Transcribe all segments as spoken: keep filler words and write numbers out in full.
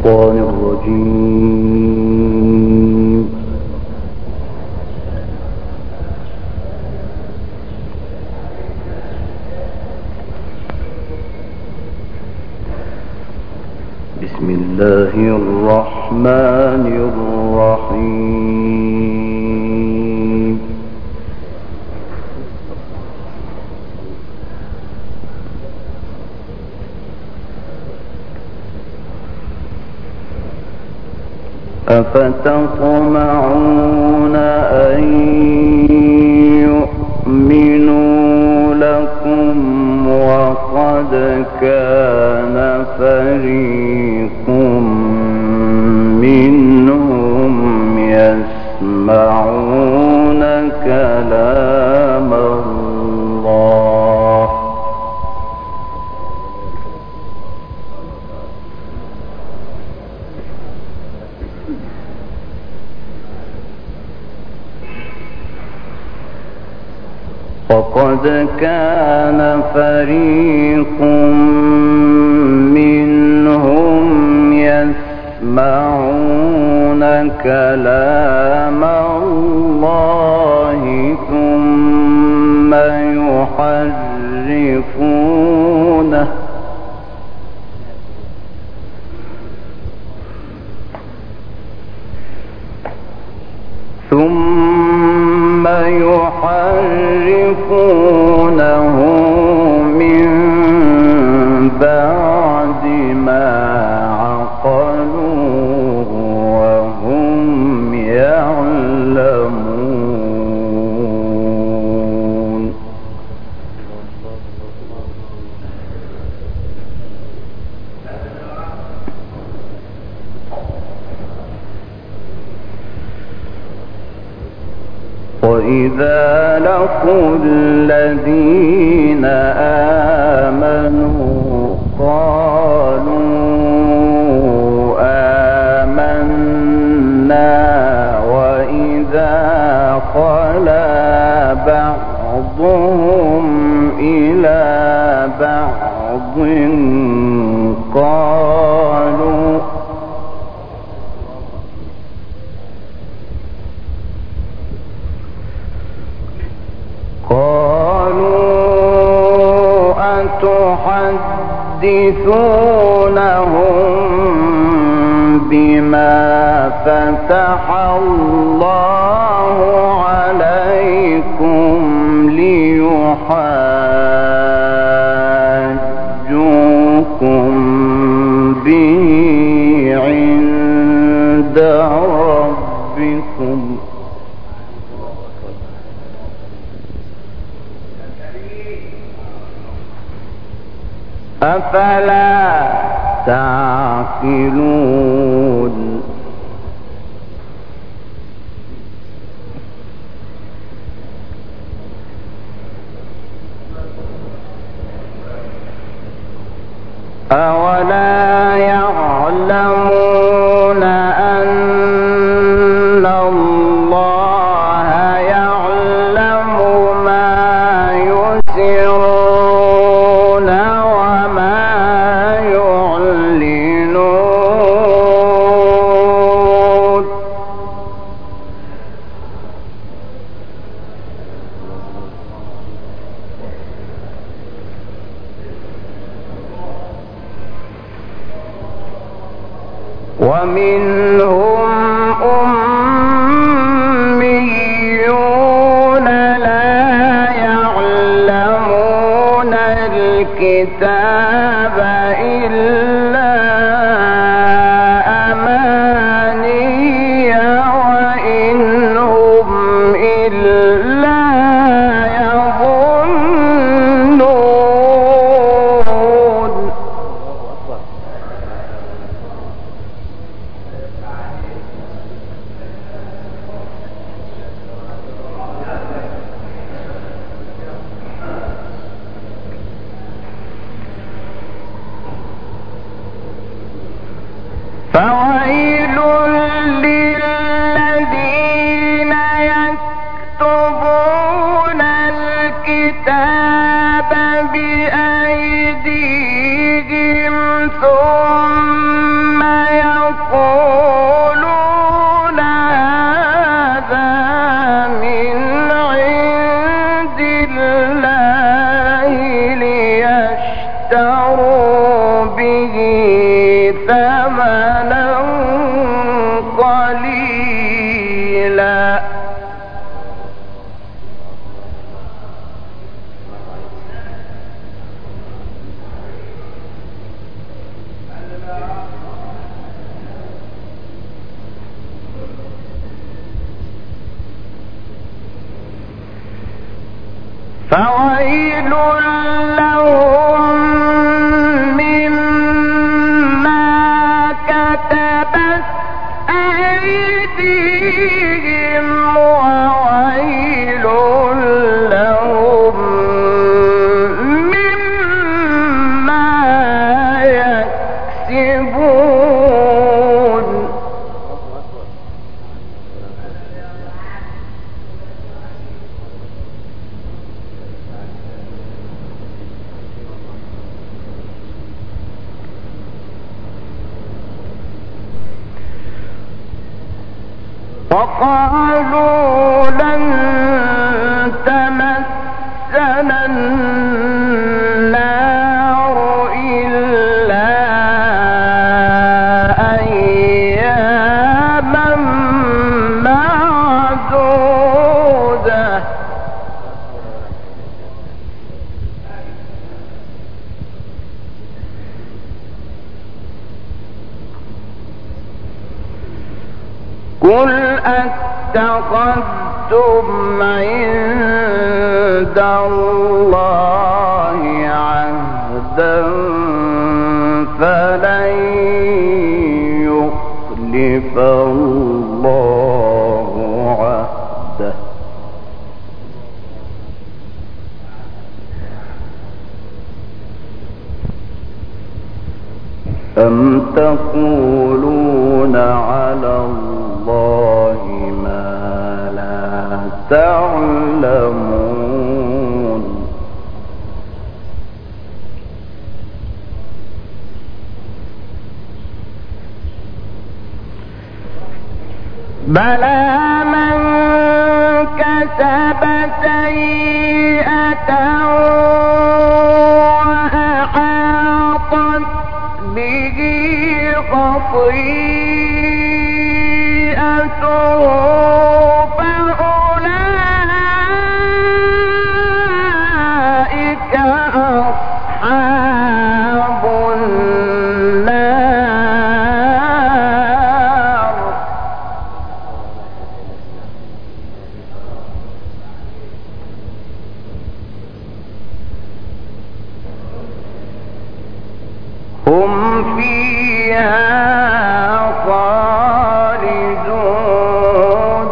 الشيطان الرجيم. بسم الله الرحمن الرحيم. أفتطمعون أن يؤمنوا لكم وقد كان فريق منهم يسمعون كلام الله وقد كان فريق منهم يسمعون كلام الله ثم يحرفونه ثم يحرفونه من بعد ما عقلوه وهم يعلمون. وإذا لقوا الذين آمنوا قالوا آمنا وإذا خلا بعضهم إلى بعض قالوا تحدثونهم بما فتح الله عليكم ليحاجوكم به عند ربكم أفلا تعقلون. أولا يعلمون أن الله يعلم ما يسرون وما يعلنون. ومنهم أميون لا يعلمون الكتاب إلا أماني وإن هم إلا يظنون. يكسبون وقالوا لن تمسنا النار إلا أياما معدودة قل أتخذتم عند الله عهدا فلن يخلف الله عهده أم تقولون على الله ما لا تعلمون بلى من كسب سيئة وأحاطت به خطيئته فأولئك أصحاب النار هم فيها خالدون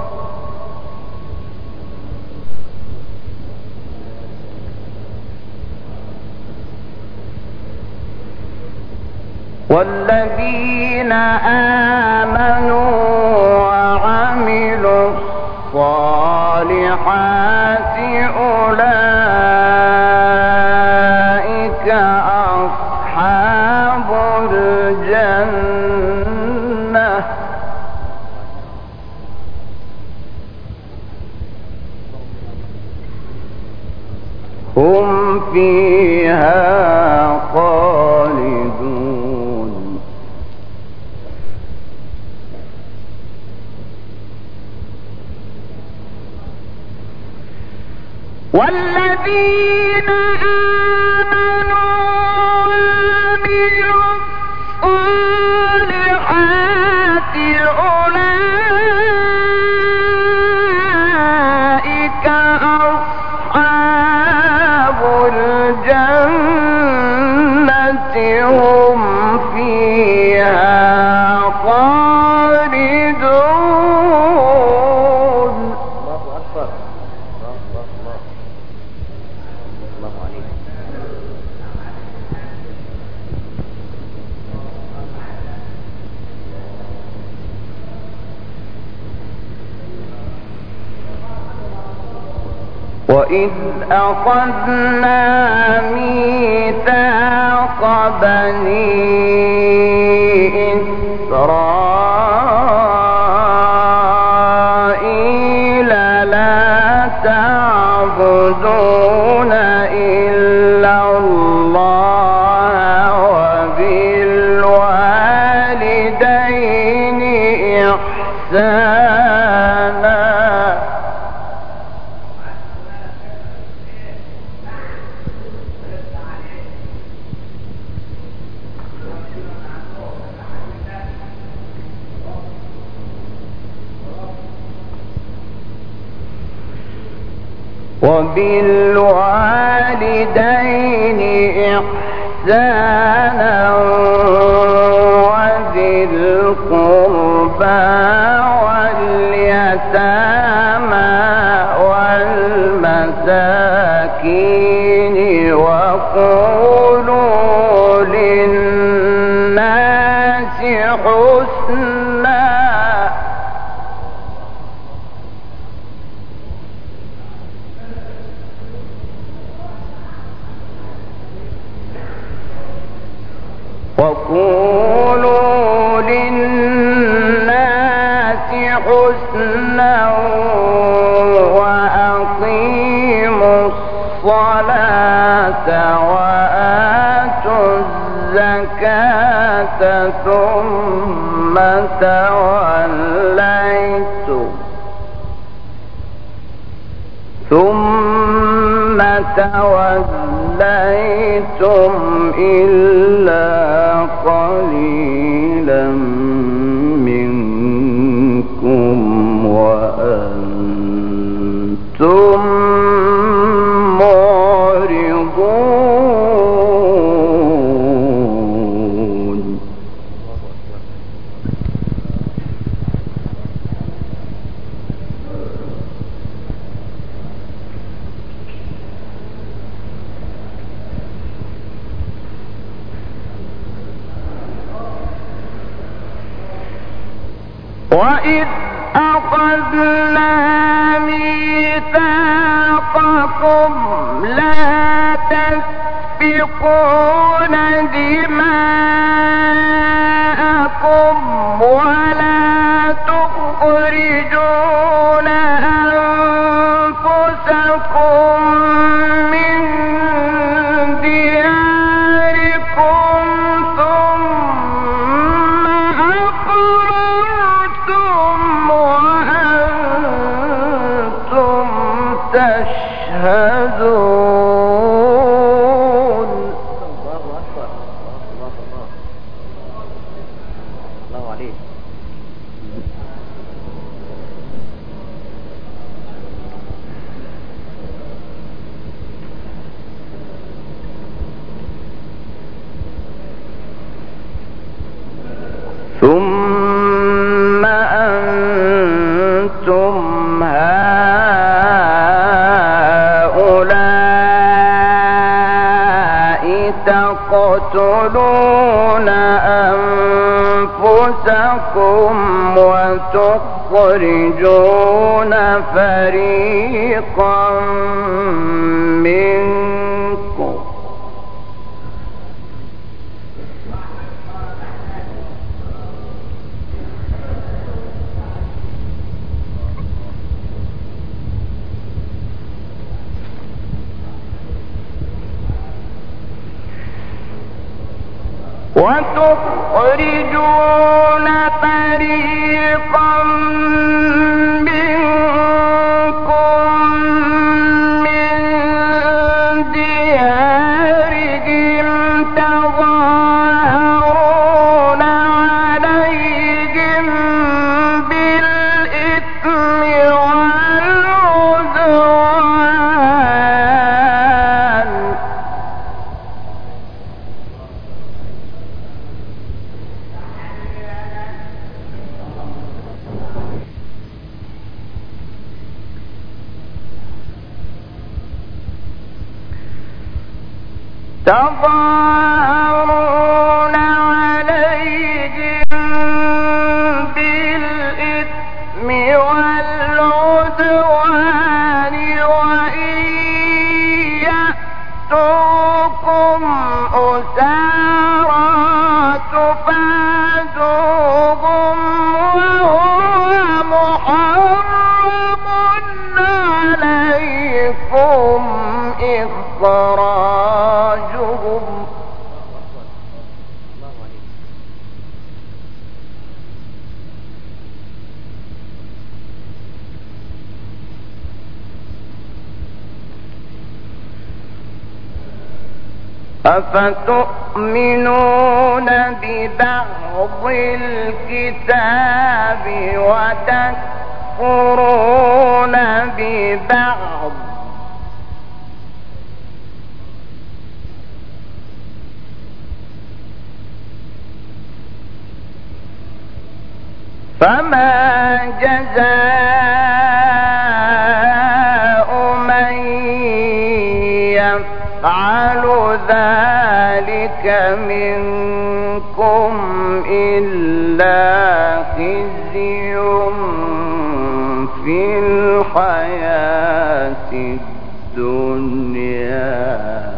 والذين آمنوا وعملوا الصالحات أولئك أصحاب الجنة هم فيها خالدون والذين آمنوا وعملوا الصالحات أولئك أصحاب الجنة هم فيها خالدون الله أكبر الله الله الله عليك وإذ أخذنا ميثاق بني إسرائيل لا تعبدون إلا الله وبالوالدين إحسانا وبالوالدين إحسانا وذي القربى واليتامى والمساكين وقولوا للناس حسنا وقولوا للناس حسنا وأقيموا الصلاة وآتوا الزكاة ثم توليتم ثم توليتم إلا قليلا منكم وأنتم معرضون. وإذ أخذنا ميثاقكم لا تسفكون دماءكم ولا تخرجون أنفسكم من دياركم ثم أقررتم وأنتم تشهدون. الله أكبر. الله الله الله عليك. ثم أنتم هؤلاء تقتلون أنفسكم وتخرجون فريقا منكم وتخرجون فريقا منكم من ديارهم تظاهرون عليهم بالإثم والعدوان تظاهرون عليهم بالإثم والعدوان وإن يأتوكم أسارى تفادوهم وهو محرم عليكم إخراجهم. أفتؤمنون ببعض الكتاب وتكفرون ببعض فما جزاء من يفعل ذلك منكم إلا الدنيا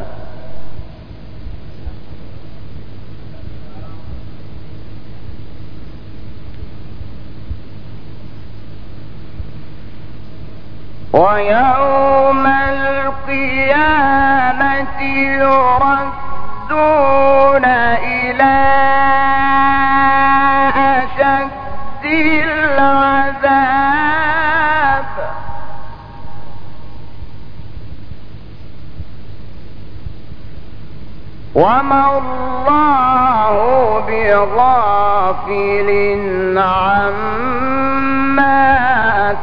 ويوم القيامة يردون إلى أشد العذاب وما الله بغافل عما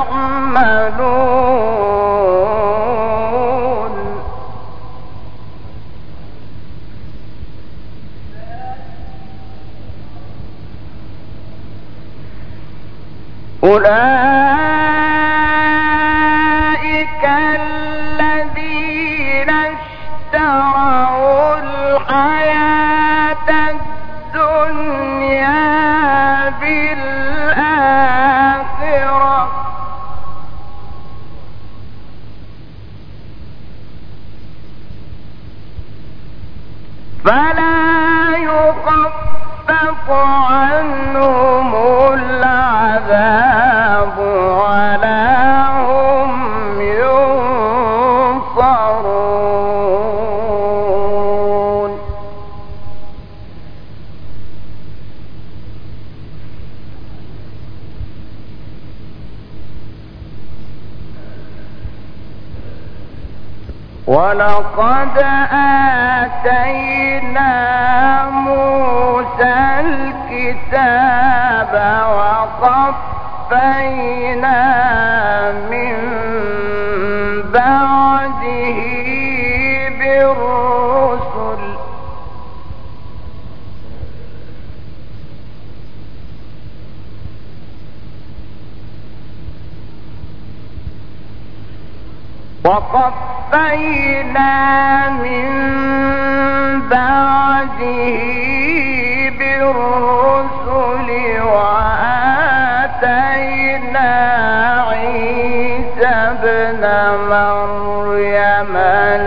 تعملون أولئك الذين اشتروا الحياة الدنيا بالآخرة فلا يخفف عنهم العذاب ولا هم ينصرون ولقد آتينا موسى الكتاب وقفينا من بعده بالرسل وقفينا من بعده بالرسل وآتينا عيسى ابن مريم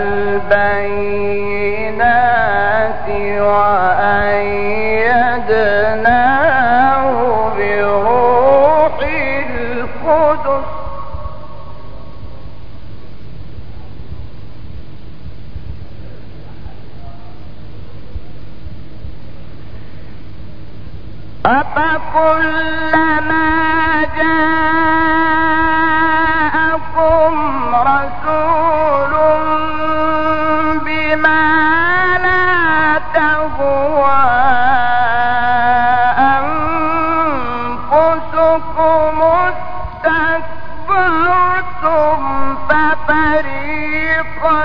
البينات وأيدناه بروح القدس أفكلما جاءكم رسول بما لا تهوى أنفسكم استكبرتم ففريقا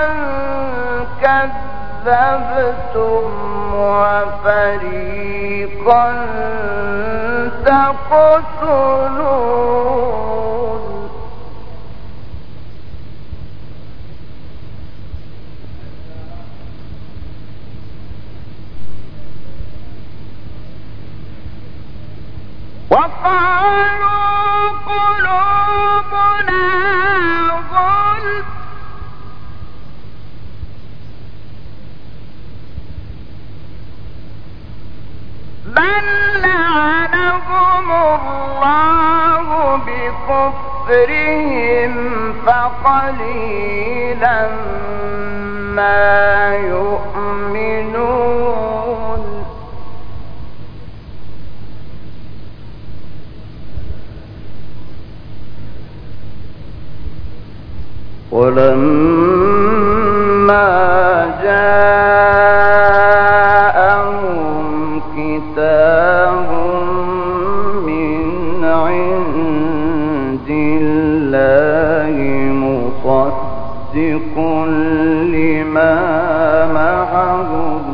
كذبتم وفريقا تقتلون وقالوا قلوبنا غلف بل لعنهم الله بكفرهم فقليلا ما يؤمنون ولما جاءهم كتاب من عند الله مصدق لما معهم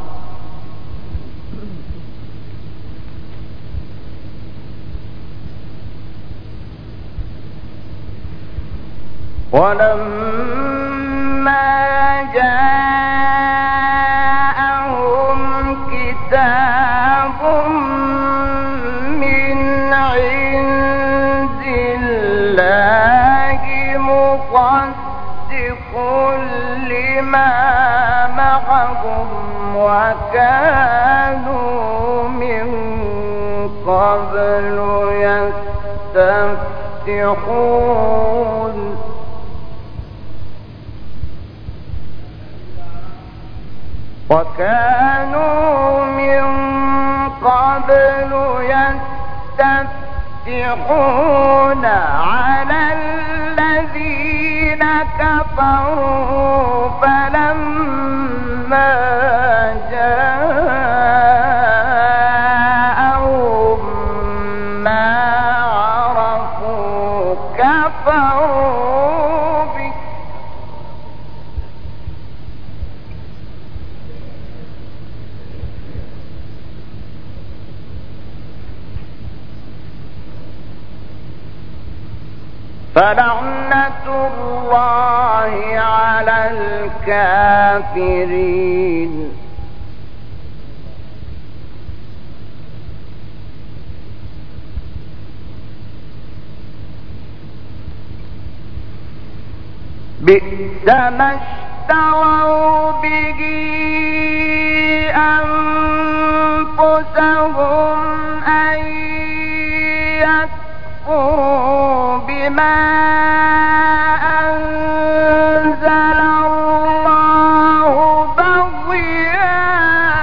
ولما جاءهم كتاب من عند الله مصدق وكانوا من قبل يستفتحون وكانوا من قبل يستفتحون على الذين كفروا فلما جاءهم ما عرفوا كفروا به فلعنة الله على الكافرين بئس ما اشتروا به أنفسهم أن يكفروا بما أنزل الله بغيا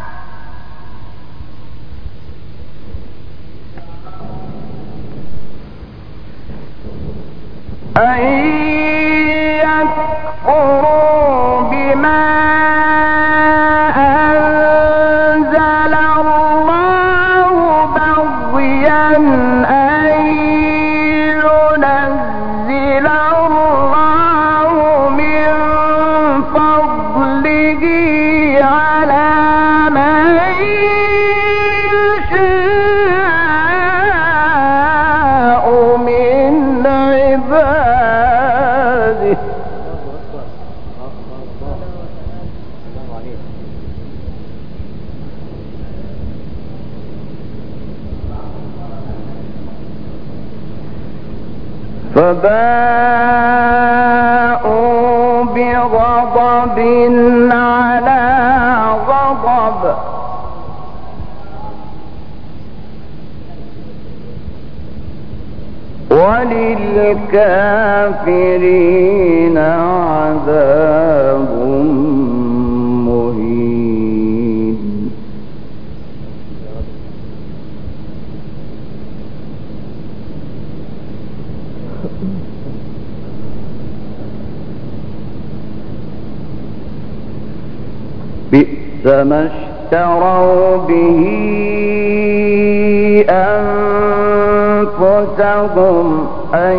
أن يكفروا بما أنزل الله بغيا أن ينزل الله من فضله على من يشاء من عباده فباءوا بغضب على غضب وللكافرين عذاب مهين بئس ما اشتروا به أنفسهم أن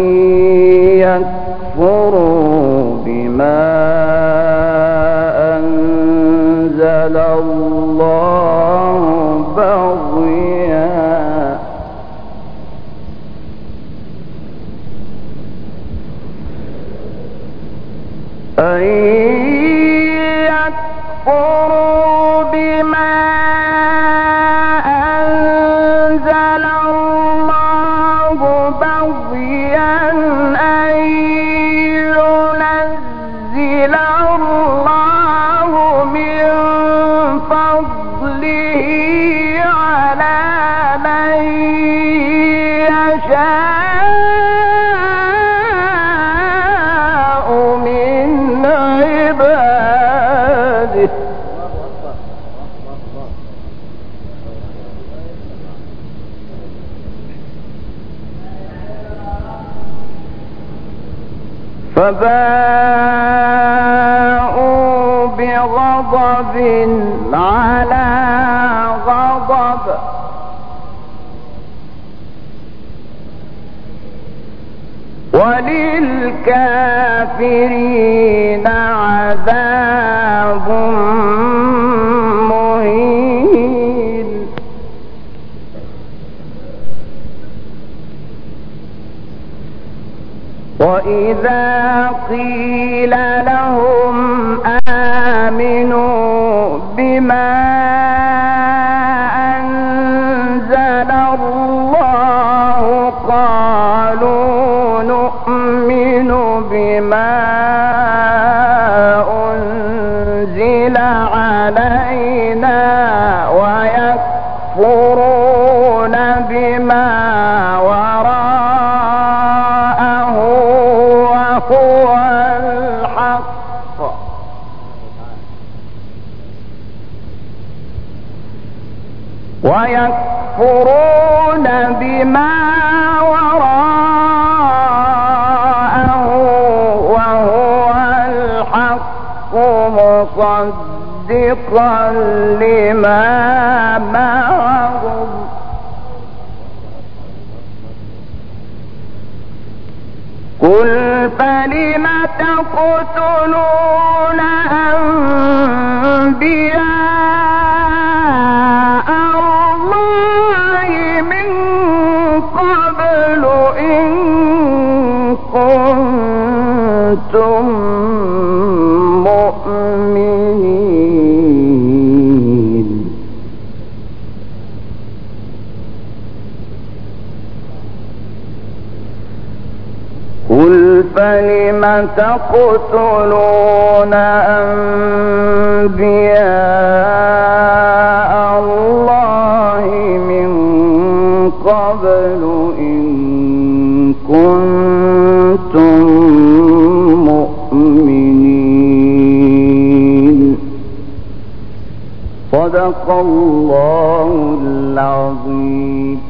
يكفروا بما أنزل الله بغيا أن يكفروا بما أنزل الله بغيا أن ينزل الله من فضله على من يشاء من عباده فباءوا بغضب على غضب وللكافرين عذاب مهين وإذا قيل لهم آمنوا بما أنزل الله قالوا نؤمن بما أنزل علينا ويكفرون بما وراءه وهو الحق ويكفرون بما وراءه وهو الحق مصدقا لما معهم قل فلم تقتلون أنبياء الله من قبل إن كنتم مؤمنين قل فلم تقتلون أنبياء الله من قبل إن كنتم مؤمنين صدق الله العظيم.